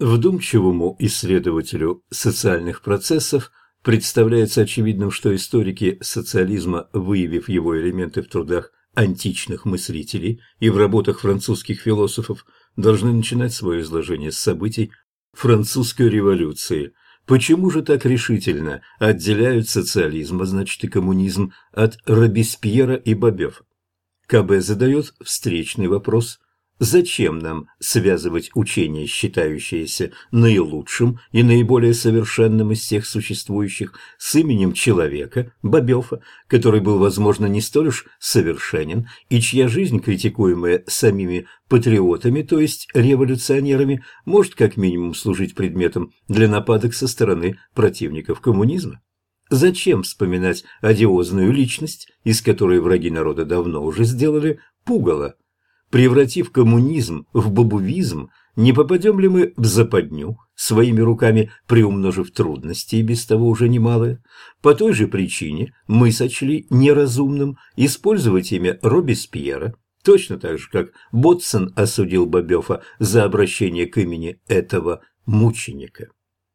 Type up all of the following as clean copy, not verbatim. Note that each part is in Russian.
Вдумчивому исследователю социальных процессов представляется очевидным, что историки социализма, выявив его элементы в трудах античных мыслителей и в работах французских философов, должны начинать свое изложение с событий французской революции. Почему же так решительно отделяют социализм, а значит и коммунизм, от Робеспьера и Бабёфа? КБ задает встречный вопрос: зачем нам связывать учение, считающееся наилучшим и наиболее совершенным из всех существующих, с именем человека, Бабёфа, который был, возможно, не столь уж совершенен, и чья жизнь, критикуемая самими патриотами, то есть революционерами, может как минимум служить предметом для нападок со стороны противников коммунизма? Зачем вспоминать одиозную личность, из которой враги народа давно уже сделали пугало? Превратив коммунизм в бабувизм, не попадем ли мы в западню, своими руками приумножив трудности, и без того уже немалые? По той же причине мы сочли неразумным использовать имя Робеспьера, точно так же, как Ботсон осудил Бабёфа за обращение к имени этого мученика.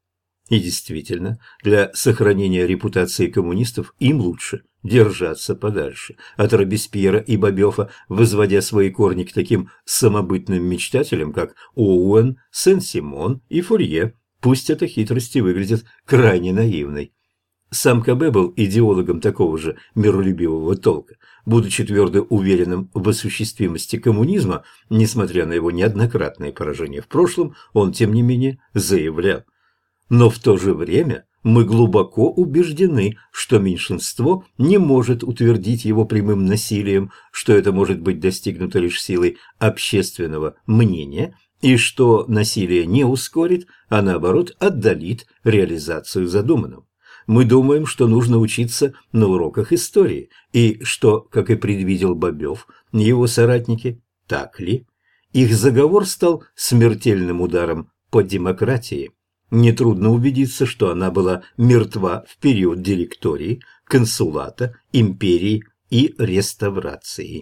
И действительно, для сохранения репутации коммунистов им лучше держаться подальше от Робеспьера и Бабёфа, возводя свои корни к таким самобытным мечтателям, как Оуэн, Сен-Симон и Фурье, пусть эта хитрость и выглядит крайне наивной. Сам КБ был идеологом такого же миролюбивого толка. Будучи твердо уверенным в осуществимости коммунизма, несмотря на его неоднократные поражения в прошлом, он, тем не менее, заявлял: но в то же время мы глубоко убеждены, что меньшинство не может утвердить его прямым насилием, что это может быть достигнуто лишь силой общественного мнения, и что насилие не ускорит, а наоборот отдалит реализацию задуманного. Мы думаем, что нужно учиться на уроках истории, и что, как и предвидел Бабёв, его соратники, так ли? Их заговор стал смертельным ударом по демократии. Нетрудно убедиться, что она была мертва в период директории, консулата, империи и реставрации.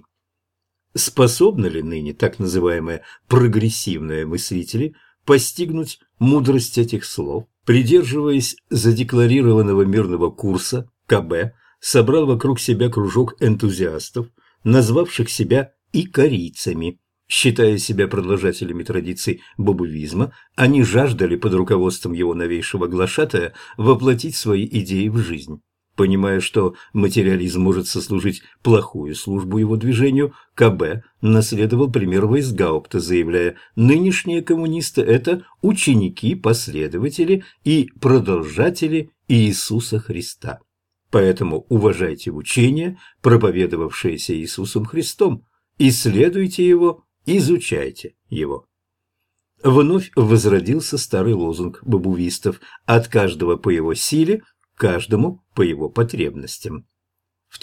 Способны ли ныне так называемые прогрессивные мыслители постигнуть мудрость этих слов? Придерживаясь задекларированного мирного курса, КБ собрал вокруг себя кружок энтузиастов, назвавших себя икарийцами. Считая себя продолжателями традиций бабувизма, они жаждали под руководством его новейшего глашатая воплотить свои идеи в жизнь. Понимая, что материализм может сослужить плохую службу его движению, КБ наследовал пример Вейсгаупта, заявляя: нынешние коммунисты – это ученики, последователи и продолжатели Иисуса Христа. Поэтому уважайте учение, проповедовавшееся Иисусом Христом, исследуйте его, изучайте его. Вновь возродился старый лозунг бабувистов: от каждого по его силе, каждому по его потребностям. В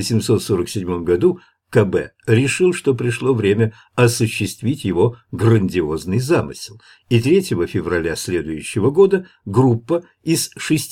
1847 году КБ решил, что пришло время осуществить его грандиозный замысел, и 3 февраля следующего года группа из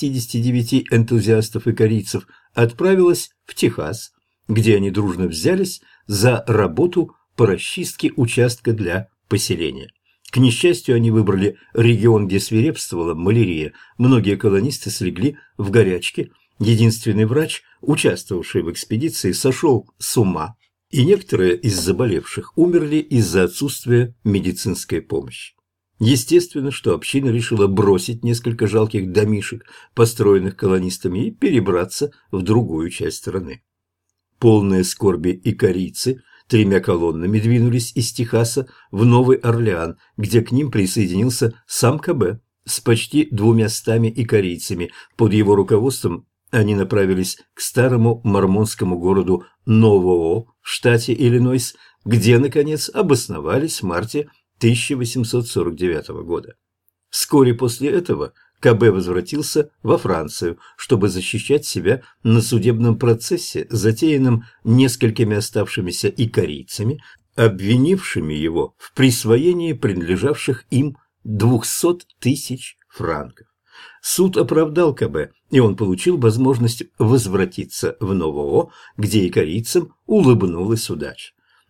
69 энтузиастов и корейцев отправилась в Техас, где они дружно взялись за работу по расчистке участка для поселения. К несчастью, они выбрали регион, где свирепствовала малярия. Многие колонисты слегли в горячке. Единственный врач, участвовавший в экспедиции, сошел с ума, и некоторые из заболевших умерли из-за отсутствия медицинской помощи. Естественно, что община решила бросить несколько жалких домишек, построенных колонистами, и перебраться в другую часть страны. Полные скорби икарийцы 3 колоннами двинулись из Техаса в Новый Орлеан, где к ним присоединился сам КБ с почти 200 икарийцами. Под его руководством они направились к старому мормонскому городу Новоо в штате Иллинойс, где, наконец, обосновались в марте 1849 года. Вскоре после этого КБ возвратился во Францию, чтобы защищать себя на судебном процессе, затеянном несколькими оставшимися икарийцами, обвинившими его в присвоении принадлежавших им 200 тысяч франков. Суд оправдал КБ, и он получил возможность возвратиться в Новоо, где икарийцам улыбнулась удача.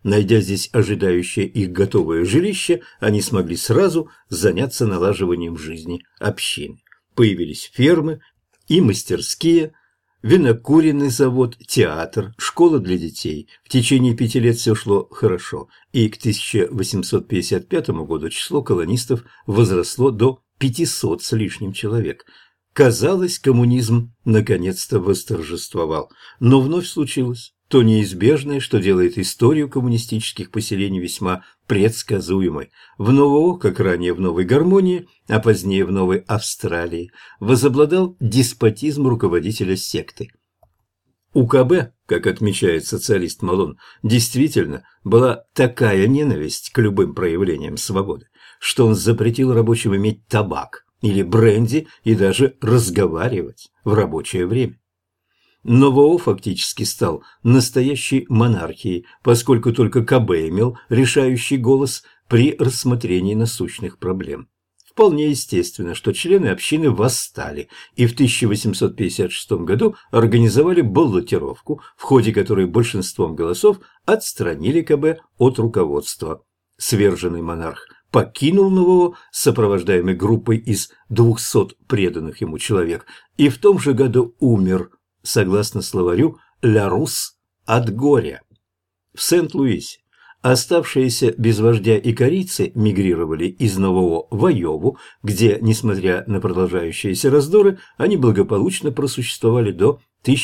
Найдя здесь ожидающее их готовое жилище, они смогли сразу заняться налаживанием жизни общины. Появились фермы и мастерские, винокуренный завод, театр, школа для детей. В течение 5 лет все шло хорошо, и к 1855 году число колонистов возросло до 500 с лишним человек. Казалось, коммунизм наконец-то восторжествовал, но вновь случилось то неизбежное, что делает историю коммунистических поселений весьма предсказуемой. В НОВО, как ранее в Новой Гармонии, а позднее в Новой Австралии, возобладал деспотизм руководителя секты. У КБ, как отмечает социалист Малон, действительно была такая ненависть к любым проявлениям свободы, что он запретил рабочим иметь табак или бренди и даже разговаривать в рабочее время. НОВО фактически стал настоящей монархией, поскольку только КБ имел решающий голос при рассмотрении насущных проблем. Вполне естественно, что члены общины восстали и в 1856 году организовали баллотировку, в ходе которой большинством голосов отстранили КБ от руководства. Сверженный монарх покинул НОВО, сопровождаемый группой из 200 преданных ему человек, и в том же году умер, согласно словарю «Ля Рус» от горя. В Сент-Луисе оставшиеся без вождя икарийцы мигрировали из НОВО в Айову, где, несмотря на продолжающиеся раздоры, они благополучно просуществовали до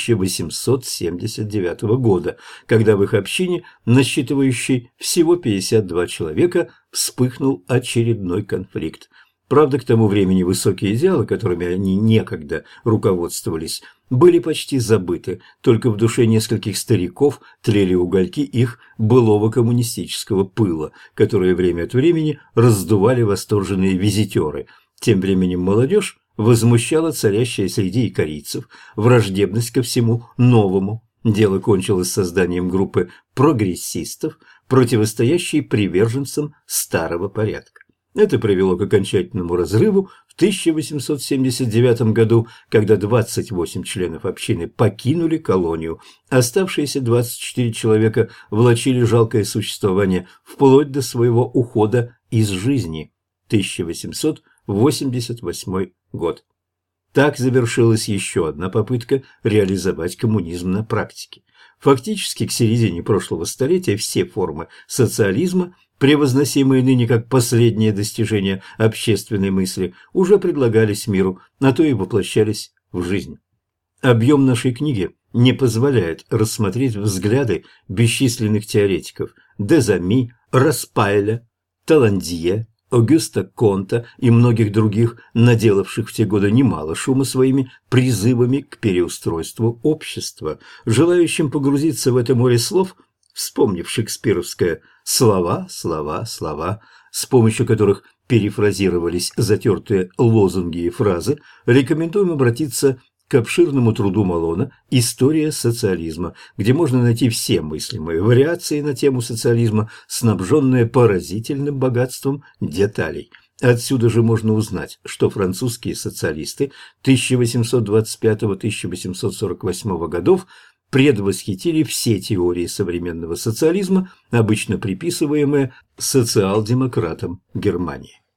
1879 года, когда в их общине, насчитывающей всего 52 человека, вспыхнул очередной конфликт. Правда, к тому времени высокие идеалы, которыми они некогда руководствовались, были почти забыты, только в душе нескольких стариков тлели угольки их былого коммунистического пыла, которые время от времени раздували восторженные визитеры. Тем временем молодежь возмущала царящая среди икарийцев враждебность ко всему новому. Дело кончилось созданием группы прогрессистов, противостоящей приверженцам старого порядка. Это привело к окончательному разрыву в 1879 году, когда 28 членов общины покинули колонию. Оставшиеся 24 человека влачили жалкое существование вплоть до своего ухода из жизни. 1888 год. Так завершилась еще одна попытка реализовать коммунизм на практике. Фактически к середине прошлого столетия все формы социализма, превозносимые ныне как последнее достижение общественной мысли, уже предлагались миру, а то и воплощались в жизнь. Объем нашей книги не позволяет рассмотреть взгляды бесчисленных теоретиков Дезами, Распайля, Таландье, Огюста Конта и многих других, наделавших в те годы немало шума своими призывами к переустройству общества. Желающим погрузиться в это море слов, вспомнив шекспировское «слова, слова, слова», с помощью которых перефразировались затертые лозунги и фразы, рекомендуем обратиться к обширному труду Малона «История социализма», где можно найти все мыслимые вариации на тему социализма, снабженные поразительным богатством деталей. Отсюда же можно узнать, что французские социалисты 1825-1848 годов предвосхитили все теории современного социализма, обычно приписываемые социал-демократам Германии.